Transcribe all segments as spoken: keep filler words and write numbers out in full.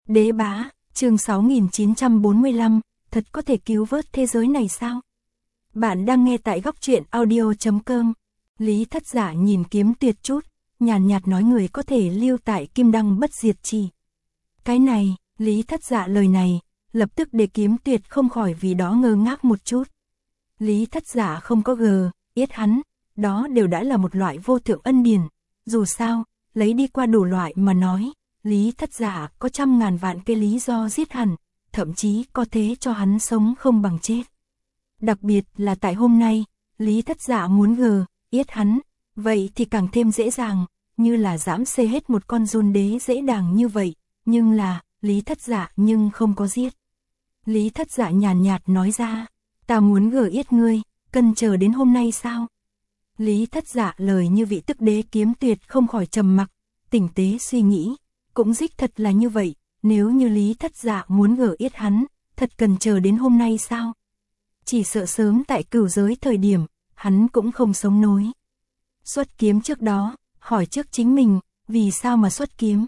Đế bá, chương sáu nghìn chín trăm bốn mươi lăm, thật có thể cứu vớt thế giới này sao? Bạn đang nghe tại góc truyện audio chấm com. Lý Thất Giả nhìn Kiếm Tuyệt chút, nhàn nhạt nói người có thể lưu tại Kim Đăng bất diệt trì. Cái này, Lý Thất Giả lời này, lập tức để Kiếm Tuyệt không khỏi vì đó ngơ ngác một chút. Lý Thất Giả không có gờ, yết hắn, đó đều đã là một loại vô thượng ân điển. Dù sao, lấy đi qua đủ loại mà nói, Lý Thất Giả có trăm ngàn vạn cái lý do giết hẳn, thậm chí có thế cho hắn sống không bằng chết. Đặc biệt là tại hôm nay, Lý Thất Giả muốn gờ, yết hắn, vậy thì càng thêm dễ dàng, như là dám xê hết một con giun đế dễ dàng như vậy, nhưng là, Lý Thất Giả nhưng không có giết. Lý Thất Giả nhàn nhạt nói ra, ta muốn gờ yết ngươi, cần chờ đến hôm nay sao? Lý Thất Giả lời như vị tức đế Kiếm Tuyệt không khỏi trầm mặc, tỉnh tế suy nghĩ, cũng dích thật là như vậy, nếu như Lý Thất Giả muốn gờ yết hắn, thật cần chờ đến hôm nay sao? Chỉ sợ sớm tại cửu giới thời điểm, hắn cũng không sống nổi. Xuất kiếm trước đó, hỏi trước chính mình, vì sao mà xuất kiếm?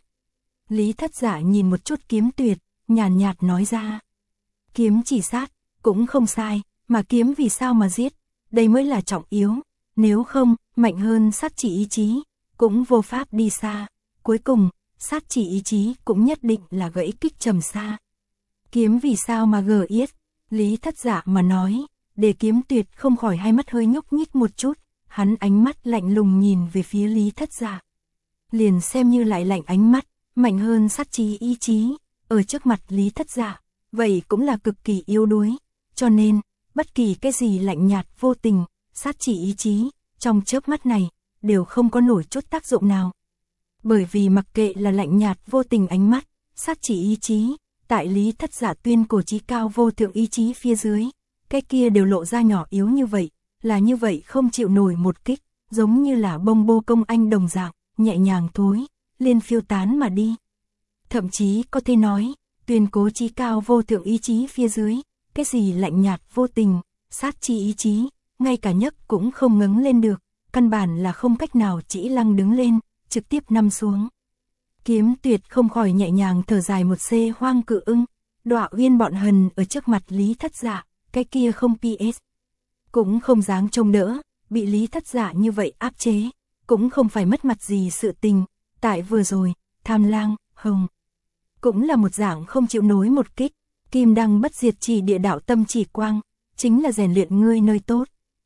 Lý Thất Giả nhìn một chút Kiếm Tuyệt, nhàn nhạt nói ra. Kiếm chỉ sát, cũng không sai, mà kiếm vì sao mà giết, đây mới là trọng yếu. Nếu không, mạnh hơn sát chỉ ý chí, cũng vô pháp đi xa. Cuối cùng, sát chỉ ý chí cũng nhất định là gãy kích trầm xa. Kiếm vì sao mà gờ yết? Lý Thất Giả mà nói, để Kiếm Tuyệt không khỏi hai mắt hơi nhúc nhích một chút, hắn ánh mắt lạnh lùng nhìn về phía Lý Thất Giả. Liền xem như lại lạnh ánh mắt, mạnh hơn sát chỉ ý chí, ở trước mặt Lý Thất Giả, vậy cũng là cực kỳ yếu đuối. Cho nên, bất kỳ cái gì lạnh nhạt vô tình, sát chỉ ý chí, trong chớp mắt này, đều không có nổi chút tác dụng nào. Bởi vì mặc kệ là lạnh nhạt vô tình ánh mắt, sát chỉ ý chí, tại Lý Thất Giả tuyên cổ chí cao vô thượng ý chí phía dưới, cái kia đều lộ ra nhỏ yếu như vậy, là như vậy không chịu nổi một kích, giống như là bông bô công anh đồng dạng, nhẹ nhàng thối, liên phiêu tán mà đi. Thậm chí có thể nói, tuyên cố chí cao vô thượng ý chí phía dưới, cái gì lạnh nhạt vô tình, sát chỉ ý chí, ngay cả nhấc cũng không ngẩng lên được, căn bản là không cách nào chỉ lăng đứng lên, trực tiếp nằm xuống. Kiếm Tuyệt không khỏi nhẹ nhàng thở dài một xê hoang cự ưng, đọa uyên bọn hần ở trước mặt Lý Thất Giả, cái kia không pê ét. Cũng không dáng trông đỡ, bị Lý Thất Giả như vậy áp chế, cũng không phải mất mặt gì sự tình, tại vừa rồi, Tham Lang, Hồng. Cũng là một dạng không chịu nối một kích, Kim Đăng bất diệt chỉ địa đạo tâm chỉ quang, chính là rèn luyện ngươi nơi tốt.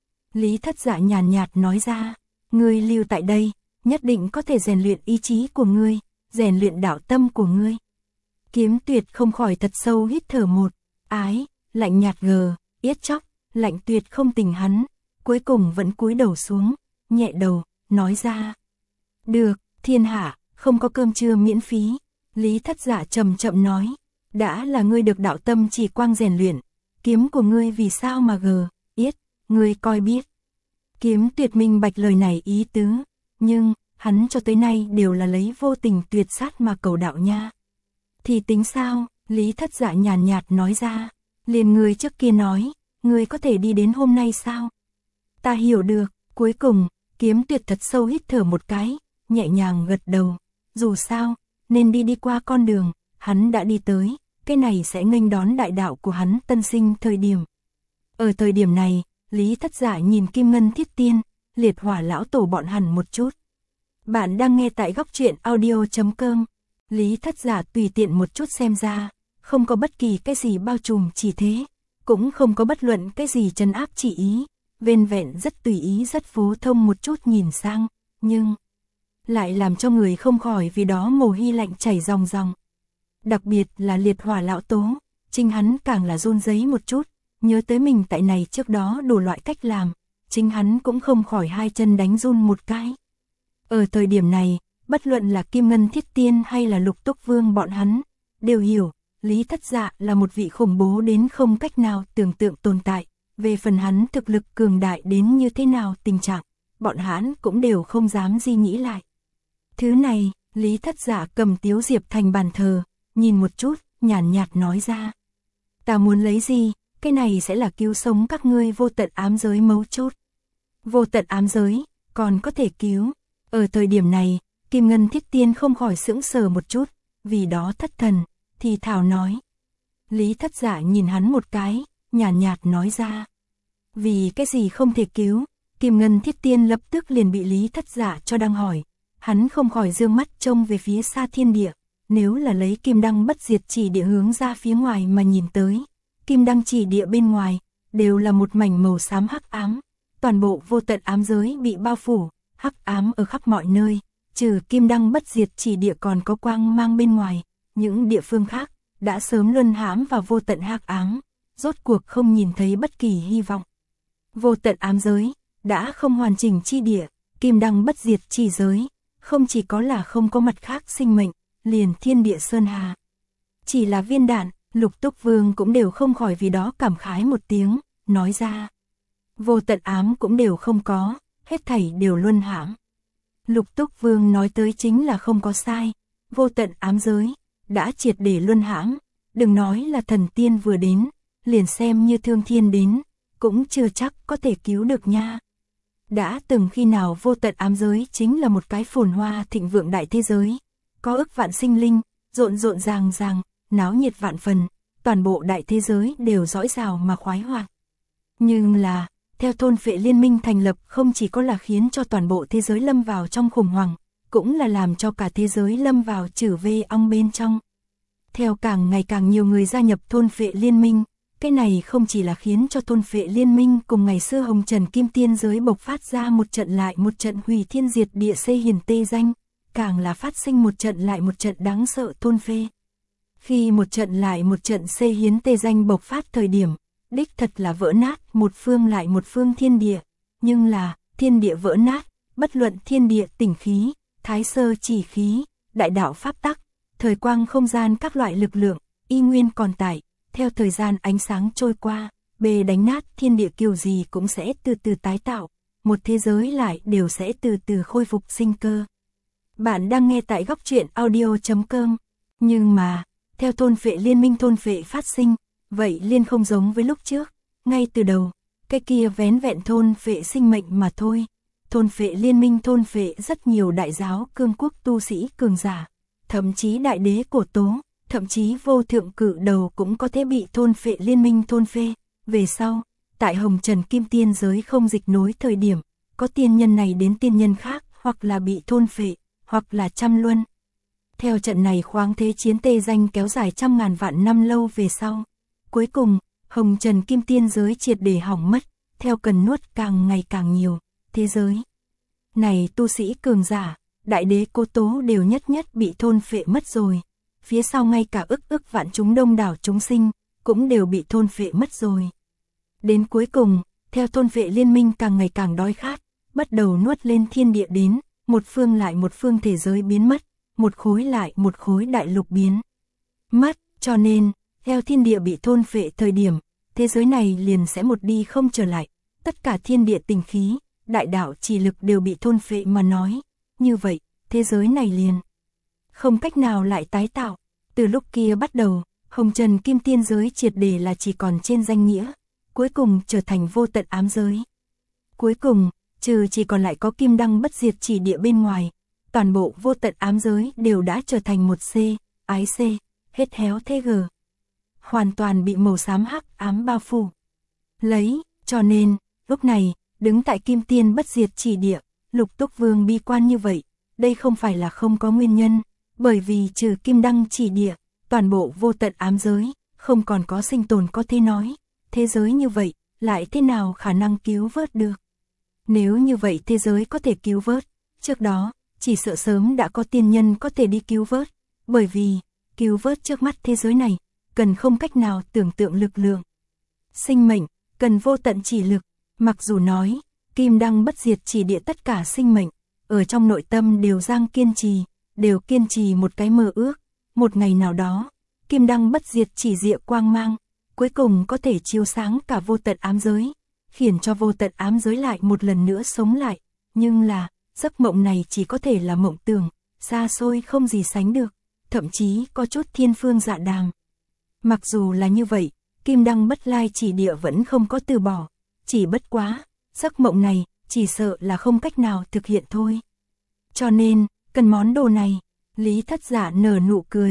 Lý Thất Giả nhàn nhạt nói ra, ngươi lưu tại đây, nhất định có thể rèn luyện ý chí của ngươi, rèn luyện đạo tâm của ngươi. Kiếm Tuyệt không khỏi thật sâu hít thở một, ái, lạnh nhạt gờ, yết chóc, lạnh tuyệt không tình hắn, cuối cùng vẫn cúi đầu xuống, nhẹ đầu, nói ra. Được, thiên hạ, không có cơm trưa miễn phí. Lý Thất Giả chậm chậm nói, đã là ngươi được đạo tâm chỉ quang rèn luyện, kiếm của ngươi vì sao mà gờ, yết, ngươi coi biết. Kiếm Tuyệt minh bạch lời này ý tứ, nhưng, hắn cho tới nay đều là lấy vô tình tuyệt sát mà cầu đạo nha. Thì tính sao, Lý Thất Giả nhàn nhạt nói ra, liền người trước kia nói, ngươi có thể đi đến hôm nay sao? Ta hiểu được, cuối cùng, Kiếm Tuyệt thật sâu hít thở một cái, nhẹ nhàng gật đầu, dù sao, nên đi đi qua con đường, hắn đã đi tới, cái này sẽ nghênh đón đại đạo của hắn tân sinh thời điểm. Ở thời điểm này, Lý Thất Giả nhìn Kim Ngân Thiết Tiên, Liệt Hỏa lão tổ bọn hẳn một chút. Bạn đang nghe tại góc truyện audio chấm com. Lý Thất Giả tùy tiện một chút xem ra, không có bất kỳ cái gì bao trùm chỉ thế, cũng không có bất luận cái gì trấn áp chỉ ý, vên vẹn rất tùy ý rất phú thông một chút nhìn sang, nhưng lại làm cho người không khỏi vì đó mồ hy lạnh chảy ròng ròng. Đặc biệt là Liệt Hỏa lão tố, chính hắn càng là run rẩy một chút, nhớ tới mình tại này trước đó đủ loại cách làm, chính hắn cũng không khỏi hai chân đánh run một cái. Ở thời điểm này, bất luận là Kim Ngân Thiết Tiên hay là Lục Túc Vương bọn hắn, đều hiểu, Lý Thất Giả là một vị khủng bố đến không cách nào tưởng tượng tồn tại, về phần hắn thực lực cường đại đến như thế nào tình trạng, bọn hắn cũng đều không dám di nghĩ lại. Thứ này, Lý Thất Giả cầm Tiếu Diệp thành bàn thờ, nhìn một chút, nhàn nhạt nói ra. Ta muốn lấy gì, cái này sẽ là cứu sống các ngươi vô tận ám giới mấu chốt. Vô tận ám giới, còn có thể cứu. Ở thời điểm này, Kim Ngân Thiết Tiên không khỏi sững sờ một chút, vì đó thất thần, thì thảo nói. Lý Thất Dạ nhìn hắn một cái, nhàn nhạt, nhạt nói ra. Vì cái gì không thể cứu, Kim Ngân Thiết Tiên lập tức liền bị Lý Thất Dạ cho đang hỏi. Hắn không khỏi dương mắt trông về phía xa thiên địa, nếu là lấy kim đăng bất diệt chỉ địa hướng ra phía ngoài mà nhìn tới. Kim đăng chỉ địa bên ngoài, đều là một mảnh màu xám hắc ám, toàn bộ vô tận ám giới bị bao phủ, hắc ám ở khắp mọi nơi, trừ kim đăng bất diệt chỉ địa còn có quang mang bên ngoài, những địa phương khác đã sớm luân hãm vào vô tận hắc ám, rốt cuộc không nhìn thấy bất kỳ hy vọng. Vô tận ám giới đã không hoàn chỉnh chi địa, kim đăng bất diệt chỉ giới, không chỉ có là không có mặt khác sinh mệnh, liền thiên địa sơn hà. Chỉ là viên đạn, Lục Túc Vương cũng đều không khỏi vì đó cảm khái một tiếng, nói ra. Vô tận ám cũng đều không có, hết thảy đều luân hãm. Lục Túc Vương nói tới chính là không có sai, vô tận ám giới, đã triệt để luân hãm, đừng nói là thần tiên vừa đến, liền xem như thương thiên đến, cũng chưa chắc có thể cứu được nha. Đã từng khi nào vô tận ám giới chính là một cái phồn hoa thịnh vượng đại thế giới, có ức vạn sinh linh, rộn rộn ràng ràng, náo nhiệt vạn phần, toàn bộ đại thế giới đều dõi rào mà khoái hoạt. Nhưng là, theo thôn phệ liên minh thành lập không chỉ có là khiến cho toàn bộ thế giới lâm vào trong khủng hoảng, cũng là làm cho cả thế giới lâm vào chử vê ong bên trong. Theo càng ngày càng nhiều người gia nhập thôn phệ liên minh, cái này không chỉ là khiến cho thôn phệ liên minh cùng ngày xưa hồng trần kim tiên giới bộc phát ra một trận lại một trận hủy thiên diệt địa xê hiền tê danh, càng là phát sinh một trận lại một trận đáng sợ thôn phệ. Khi một trận lại một trận xê hiến tê danh bộc phát thời điểm, đích thật là vỡ nát một phương lại một phương thiên địa, nhưng là, thiên địa vỡ nát, bất luận thiên địa tỉnh khí, thái sơ chỉ khí, đại đạo pháp tắc, thời quang không gian các loại lực lượng, y nguyên còn tại, theo thời gian ánh sáng trôi qua, bề đánh nát thiên địa kiểu gì cũng sẽ từ từ tái tạo, một thế giới lại đều sẽ từ từ khôi phục sinh cơ. Bạn đang nghe tại góc truyện audio chấm com, nhưng mà, theo thôn phệ liên minh thôn phệ phát sinh, vậy liên không giống với lúc trước, ngay từ đầu, cái kia vén vẹn thôn phệ sinh mệnh mà thôi. Thôn phệ liên minh thôn phệ rất nhiều đại giáo cương quốc tu sĩ cường giả, thậm chí đại đế cổ tố, thậm chí vô thượng cử đầu cũng có thể bị thôn phệ liên minh thôn phệ. Về sau, tại hồng trần kim tiên giới không dịch nối thời điểm, có tiên nhân này đến tiên nhân khác, hoặc là bị thôn phệ, hoặc là trăm luân. Theo trận này khoáng thế chiến tê danh kéo dài trăm ngàn vạn năm lâu về sau, cuối cùng, hồng trần kim tiên giới triệt để hỏng mất, theo cần nuốt càng ngày càng nhiều, thế giới này tu sĩ cường giả, đại đế cô tố đều nhất nhất bị thôn phệ mất rồi, phía sau ngay cả ức ức vạn chúng đông đảo chúng sinh, cũng đều bị thôn phệ mất rồi. Đến cuối cùng, theo thôn phệ liên minh càng ngày càng đói khát, bắt đầu nuốt lên thiên địa đến, một phương lại một phương thế giới biến mất, một khối lại một khối đại lục biến mất, cho nên, theo thiên địa bị thôn phệ thời điểm, thế giới này liền sẽ một đi không trở lại, tất cả thiên địa tình khí, đại đạo chỉ lực đều bị thôn phệ mà nói, như vậy, thế giới này liền không cách nào lại tái tạo. Từ lúc kia bắt đầu, hồng trần kim tiên giới triệt để là chỉ còn trên danh nghĩa, cuối cùng trở thành vô tận ám giới. Cuối cùng, trừ chỉ còn lại có kim đăng bất diệt chỉ địa bên ngoài, toàn bộ vô tận ám giới đều đã trở thành một C, ái C, hết héo thế G. Hoàn toàn bị màu xám hắc ám bao phủ. Lấy, cho nên, lúc này, đứng tại kim tiên bất diệt chỉ địa, Lục Túc Vương bi quan như vậy, đây không phải là không có nguyên nhân, bởi vì trừ kim đăng chỉ địa, toàn bộ vô tận ám giới, không còn có sinh tồn có thể nói, thế giới như vậy, lại thế nào khả năng cứu vớt được. Nếu như vậy thế giới có thể cứu vớt, trước đó, chỉ sợ sớm đã có tiên nhân có thể đi cứu vớt, bởi vì, cứu vớt trước mắt thế giới này, cần không cách nào tưởng tượng lực lượng. Sinh mệnh, cần vô tận chỉ lực, mặc dù nói, kim đăng bất diệt chỉ địa tất cả sinh mệnh, ở trong nội tâm đều giang kiên trì, đều kiên trì một cái mơ ước, một ngày nào đó, kim đăng bất diệt chỉ địa quang mang, cuối cùng có thể chiếu sáng cả vô tận ám giới, khiến cho vô tận ám giới lại một lần nữa sống lại, nhưng là, giấc mộng này chỉ có thể là mộng tưởng, xa xôi không gì sánh được, thậm chí có chút thiên phương dạ đàm. Mặc dù là như vậy, kim đăng bất lai chỉ địa vẫn không có từ bỏ, chỉ bất quá, giấc mộng này, chỉ sợ là không cách nào thực hiện thôi. Cho nên, cần món đồ này, Lý Thất Dạ nở nụ cười,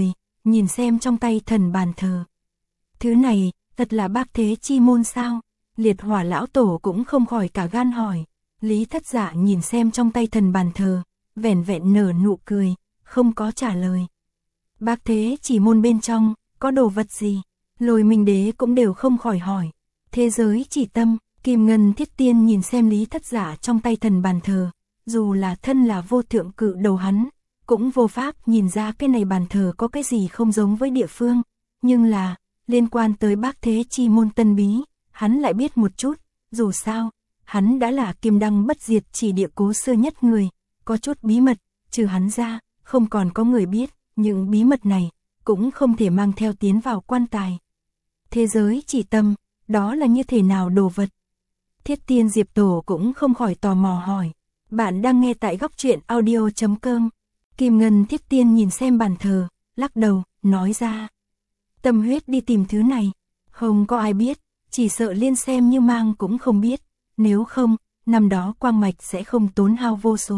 nhìn xem trong tay thần bàn thờ. Thứ này, thật là bác thế chi môn sao? Liệt hỏa lão tổ cũng không khỏi cả gan hỏi. Lý Thất Dạ nhìn xem trong tay thần bàn thờ, vẻn vẹn nở nụ cười, không có trả lời. Bác thế chỉ môn bên trong, có đồ vật gì? Lôi Minh Đế cũng đều không khỏi hỏi. Thế giới chỉ tâm, Kim Ngân Thiết Tiên nhìn xem Lý Thất Dạ trong tay thần bàn thờ, dù là thân là vô thượng cự đầu hắn, cũng vô pháp nhìn ra cái này bàn thờ có cái gì không giống với địa phương, nhưng là, liên quan tới bác thế chi môn tân bí, hắn lại biết một chút, dù sao, hắn đã là Kim Đăng bất diệt chỉ địa cố xưa nhất người, có chút bí mật, trừ hắn ra, không còn có người biết, những bí mật này, cũng không thể mang theo tiến vào quan tài. Thế giới chỉ tâm, đó là như thế nào đồ vật? Thiết Tiên Diệp Tổ cũng không khỏi tò mò hỏi. Bạn đang nghe tại góc truyện audio chấm com. Kim Ngân Thiết Tiên nhìn xem bàn thờ, lắc đầu, nói ra. Tâm huyết đi tìm thứ này, không có ai biết, chỉ sợ liên xem như mang cũng không biết, nếu không, năm đó quang mạch sẽ không tốn hao vô số.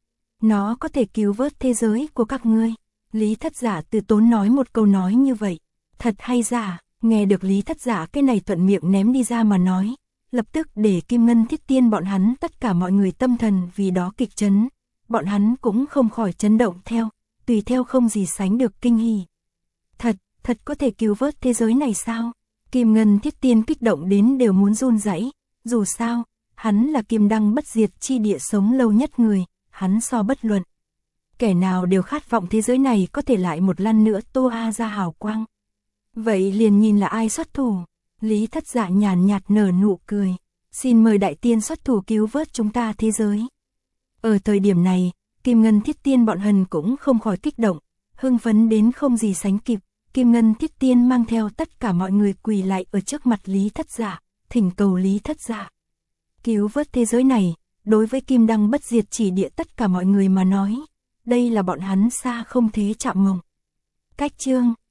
Nó có thể cứu vớt thế giới của các ngươi. Lý Thất Giả từ tốn nói một câu nói như vậy, thật hay giả, nghe được Lý Thất Giả cái này thuận miệng ném đi ra mà nói, lập tức để Kim Ngân Thiết Tiên bọn hắn tất cả mọi người tâm thần vì đó kịch chấn, bọn hắn cũng không khỏi chấn động theo, tùy theo không gì sánh được kinh hỉ. Thật, thật có thể cứu vớt thế giới này sao? Kim Ngân Thiết Tiên kích động đến đều muốn run rẩy, dù sao, hắn là Kim Đăng bất diệt chi địa sống lâu nhất người, hắn so bất luận. Kẻ nào đều khát vọng thế giới này có thể lại một lần nữa tô a ra hào quang. Vậy liền nhìn là ai xuất thủ. Lý Thất Dạ nhàn nhạt nở nụ cười. Xin mời đại tiên xuất thủ cứu vớt chúng ta thế giới. Ở thời điểm này, Kim Ngân Thiết Tiên bọn hần cũng không khỏi kích động, hưng phấn đến không gì sánh kịp. Kim Ngân Thiết Tiên mang theo tất cả mọi người quỳ lại ở trước mặt Lý Thất Dạ, thỉnh cầu Lý Thất Dạ cứu vớt thế giới này. Đối với Kim Đăng bất diệt chỉ địa tất cả mọi người mà nói, đây là bọn hắn xa không thế chạm mộng. Cách chương